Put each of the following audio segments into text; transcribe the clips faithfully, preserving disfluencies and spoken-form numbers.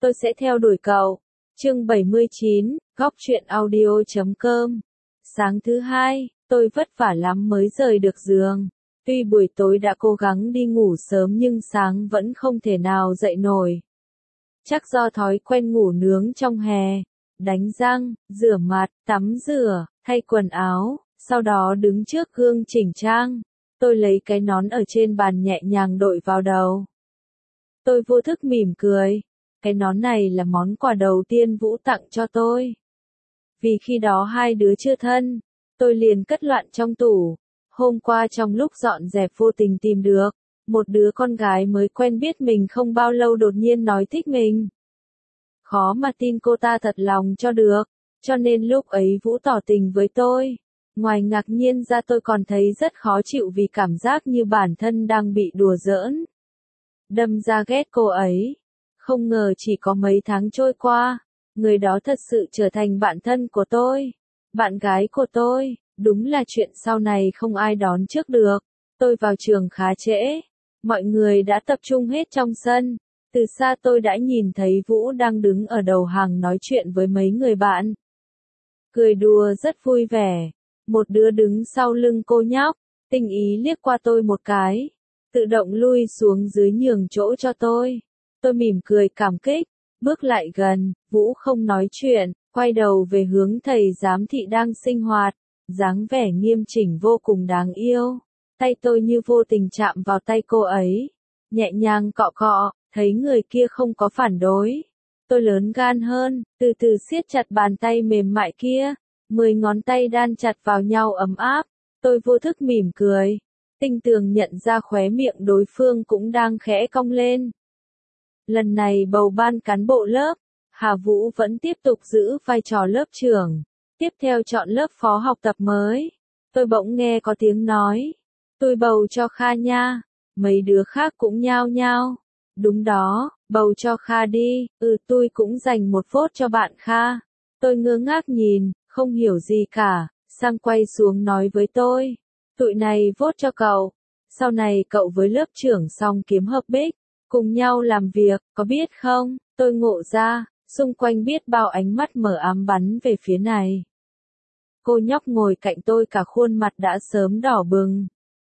tôi sẽ theo đuổi cậu. Chương bảy mươi chín, góc truyện audio chấm com. Sáng thứ hai, tôi vất vả lắm mới rời được giường. Tuy buổi tối đã cố gắng đi ngủ sớm nhưng sáng vẫn không thể nào dậy nổi. Chắc do thói quen ngủ nướng trong hè. Đánh răng, rửa mặt, tắm rửa, thay quần áo, sau đó đứng trước gương chỉnh trang. Tôi lấy cái nón ở trên bàn nhẹ nhàng đội vào đầu. Tôi vô thức mỉm cười. Cái nón này là món quà đầu tiên Vũ tặng cho tôi. Vì khi đó hai đứa chưa thân, tôi liền cất loạn trong tủ. Hôm qua trong lúc dọn dẹp vô tình tìm được, một đứa con gái mới quen biết mình không bao lâu đột nhiên nói thích mình. Khó mà tin cô ta thật lòng cho được, cho nên lúc ấy Vũ tỏ tình với tôi. Ngoài ngạc nhiên ra tôi còn thấy rất khó chịu vì cảm giác như bản thân đang bị đùa giỡn. Đâm ra ghét cô ấy. Không ngờ chỉ có mấy tháng trôi qua, người đó thật sự trở thành bạn thân của tôi. Bạn gái của tôi, đúng là chuyện sau này không ai đón trước được. Tôi vào trường khá trễ. Mọi người đã tập trung hết trong sân. Từ xa tôi đã nhìn thấy Vũ đang đứng ở đầu hàng nói chuyện với mấy người bạn. Cười đùa rất vui vẻ. Một đứa đứng sau lưng cô nhóc, tinh ý liếc qua tôi một cái. Tự động lui xuống dưới nhường chỗ cho tôi. Tôi mỉm cười cảm kích, bước lại gần, Vũ không nói chuyện, quay đầu về hướng thầy giám thị đang sinh hoạt, dáng vẻ nghiêm chỉnh vô cùng đáng yêu. Tay tôi như vô tình chạm vào tay cô ấy, nhẹ nhàng cọ cọ, thấy người kia không có phản đối. Tôi lớn gan hơn, từ từ siết chặt bàn tay mềm mại kia, mười ngón tay đan chặt vào nhau ấm áp, tôi vô thức mỉm cười, tinh tường nhận ra khóe miệng đối phương cũng đang khẽ cong lên. Lần này bầu ban cán bộ lớp, Hà Vũ vẫn tiếp tục giữ vai trò lớp trưởng, tiếp theo chọn lớp phó học tập mới. Tôi bỗng nghe có tiếng nói, tôi bầu cho Kha nha, mấy đứa khác cũng nhao nhao. Đúng đó, bầu cho Kha đi, ừ tôi cũng dành một vote cho bạn Kha. Tôi ngơ ngác nhìn, không hiểu gì cả, sang quay xuống nói với tôi, tụi này vote cho cậu, sau này cậu với lớp trưởng xong kiếm hợp bích. Cùng nhau làm việc, có biết không, tôi ngộ ra, xung quanh biết bao ánh mắt mờ ám bắn về phía này. Cô nhóc ngồi cạnh tôi cả khuôn mặt đã sớm đỏ bừng.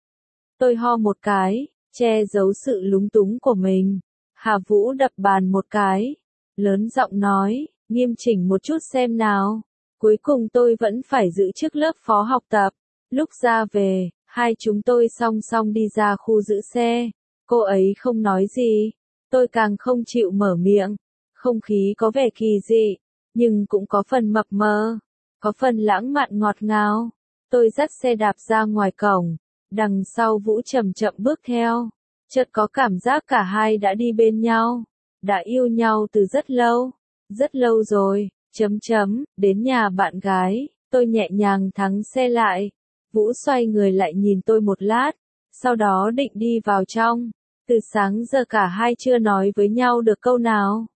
Tôi ho một cái, che giấu sự lúng túng của mình. Hà Vũ đập bàn một cái, lớn giọng nói, nghiêm chỉnh một chút xem nào. Cuối cùng tôi vẫn phải giữ chức lớp phó học tập. Lúc ra về, hai chúng tôi song song đi ra khu giữ xe. Cô ấy không nói gì, tôi càng không chịu mở miệng. Không khí có vẻ kỳ dị, nhưng cũng có phần mập mờ, có phần lãng mạn ngọt ngào. Tôi dắt xe đạp ra ngoài cổng, đằng sau Vũ chậm chậm bước theo. Chợt có cảm giác cả hai đã đi bên nhau, đã yêu nhau từ rất lâu, rất lâu rồi, chấm chấm, đến nhà bạn gái, tôi nhẹ nhàng thắng xe lại. Vũ xoay người lại nhìn tôi một lát, sau đó định đi vào trong. Từ sáng giờ cả hai chưa nói với nhau được câu nào.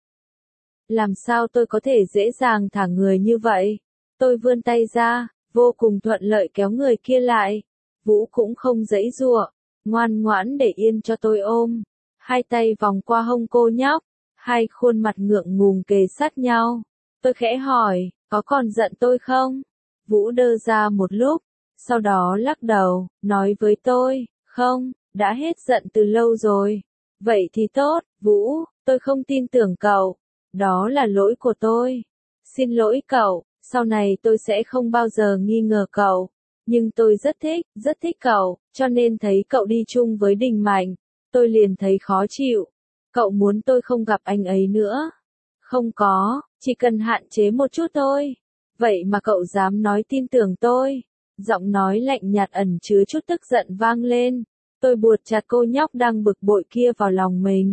Làm sao tôi có thể dễ dàng thả người như vậy? Tôi vươn tay ra, vô cùng thuận lợi kéo người kia lại. Vũ cũng không giãy giụa, ngoan ngoãn để yên cho tôi ôm. Hai tay vòng qua hông cô nhóc, hai khuôn mặt ngượng ngùng kề sát nhau. Tôi khẽ hỏi, có còn giận tôi không? Vũ đơ ra một lúc, sau đó lắc đầu, nói với tôi, không. Đã hết giận từ lâu rồi. Vậy thì tốt, Vũ, tôi không tin tưởng cậu. Đó là lỗi của tôi. Xin lỗi cậu, sau này tôi sẽ không bao giờ nghi ngờ cậu. Nhưng tôi rất thích, rất thích cậu, cho nên thấy cậu đi chung với Đình Mạnh. Tôi liền thấy khó chịu. Cậu muốn tôi không gặp anh ấy nữa. Không có, chỉ cần hạn chế một chút thôi. Vậy mà cậu dám nói tin tưởng tôi. Giọng nói lạnh nhạt ẩn chứa chút tức giận vang lên. Tôi buột chặt cô nhóc đang bực bội kia vào lòng mình.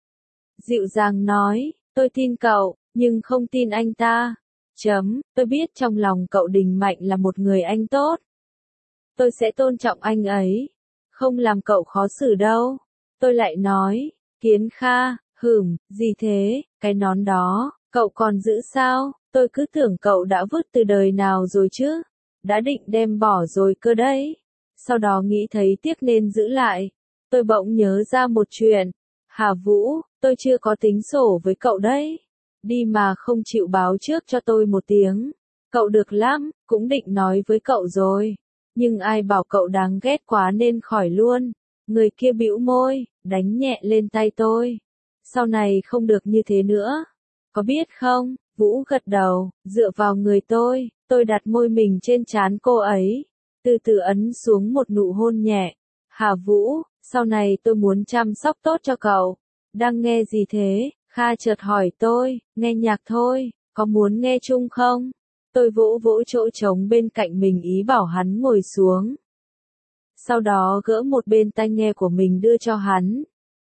Dịu dàng nói, tôi tin cậu, nhưng không tin anh ta. Chấm, tôi biết trong lòng cậu Đình Mạnh là một người anh tốt. Tôi sẽ tôn trọng anh ấy. Không làm cậu khó xử đâu. Tôi lại nói, Kiến Kha, hửm, gì thế, cái nón đó, cậu còn giữ sao? Tôi cứ tưởng cậu đã vứt từ đời nào rồi chứ. Đã định đem bỏ rồi cơ đấy. Sau đó nghĩ thấy tiếc nên giữ lại. Tôi bỗng nhớ ra một chuyện. Hà Vũ, tôi chưa có tính sổ với cậu đấy. đi mà không chịu báo trước cho tôi một tiếng. Cậu được lắm, cũng định nói với cậu rồi. Nhưng ai bảo cậu đáng ghét quá nên khỏi luôn. Người kia bĩu môi, đánh nhẹ lên tay tôi. Sau này không được như thế nữa. Có biết không? Vũ gật đầu, dựa vào người tôi, tôi đặt môi mình trên trán cô ấy. Từ từ ấn xuống một nụ hôn nhẹ. Hà Vũ, sau này tôi muốn chăm sóc tốt cho cậu. Đang nghe gì thế? Kha chợt hỏi tôi, nghe nhạc thôi, có muốn nghe chung không? Tôi vỗ vỗ chỗ trống bên cạnh mình ý bảo hắn ngồi xuống. Sau đó gỡ một bên tai nghe của mình đưa cho hắn.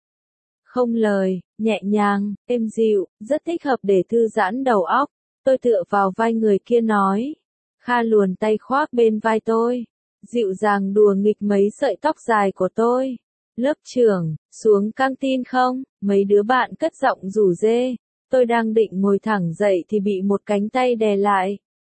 Không lời, nhẹ nhàng, êm dịu, rất thích hợp để thư giãn đầu óc. Tôi tựa vào vai người kia nói. Kha luồn tay khoác bên vai tôi. Dịu dàng đùa nghịch mấy sợi tóc dài của tôi. Lớp trưởng, xuống căng tin không? Mấy đứa bạn cất giọng rủ rê. Tôi đang định ngồi thẳng dậy thì bị một cánh tay đè lại.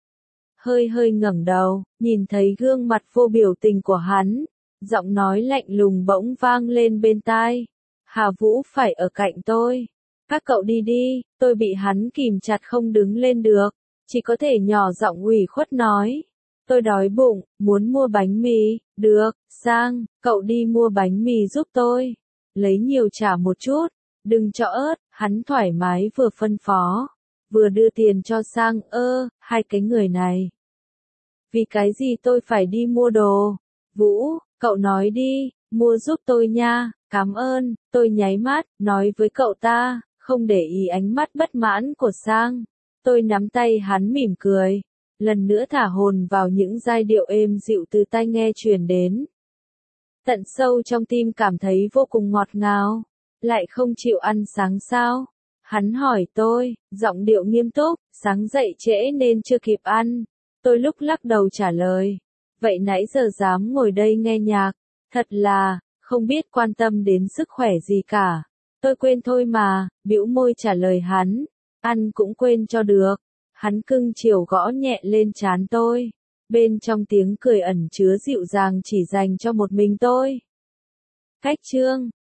Hơi hơi ngẩng đầu, nhìn thấy gương mặt vô biểu tình của hắn. Giọng nói lạnh lùng bỗng vang lên bên tai. Hà Vũ phải ở cạnh tôi. Các cậu đi đi, tôi bị hắn kìm chặt không đứng lên được. Chỉ có thể nhỏ giọng ủy khuất nói. Tôi đói bụng, muốn mua bánh mì. Được, Sang, cậu đi mua bánh mì giúp tôi. Lấy nhiều trả một chút. Đừng cho ớt, hắn thoải mái vừa phân phó. Vừa đưa tiền cho Sang. Ơ, hai cái người này. Vì cái gì tôi phải đi mua đồ? Vũ, cậu nói đi, mua giúp tôi nha. Cảm ơn, tôi nháy mắt, nói với cậu ta, không để ý ánh mắt bất mãn của Sang. Tôi nắm tay hắn mỉm cười, lần nữa thả hồn vào những giai điệu êm dịu từ tai nghe truyền đến. Tận sâu trong tim cảm thấy vô cùng ngọt ngào, lại không chịu ăn sáng sao? Hắn hỏi tôi, giọng điệu nghiêm túc, sáng dậy trễ nên chưa kịp ăn. Tôi lúc lắc đầu trả lời, vậy nãy giờ dám ngồi đây nghe nhạc, thật là... không biết quan tâm đến sức khỏe gì cả. Tôi quên thôi mà, bĩu môi trả lời hắn. Ăn cũng quên cho được. Hắn cưng chiều gõ nhẹ lên trán tôi. Bên trong tiếng cười ẩn chứa dịu dàng chỉ dành cho một mình tôi. Cách chương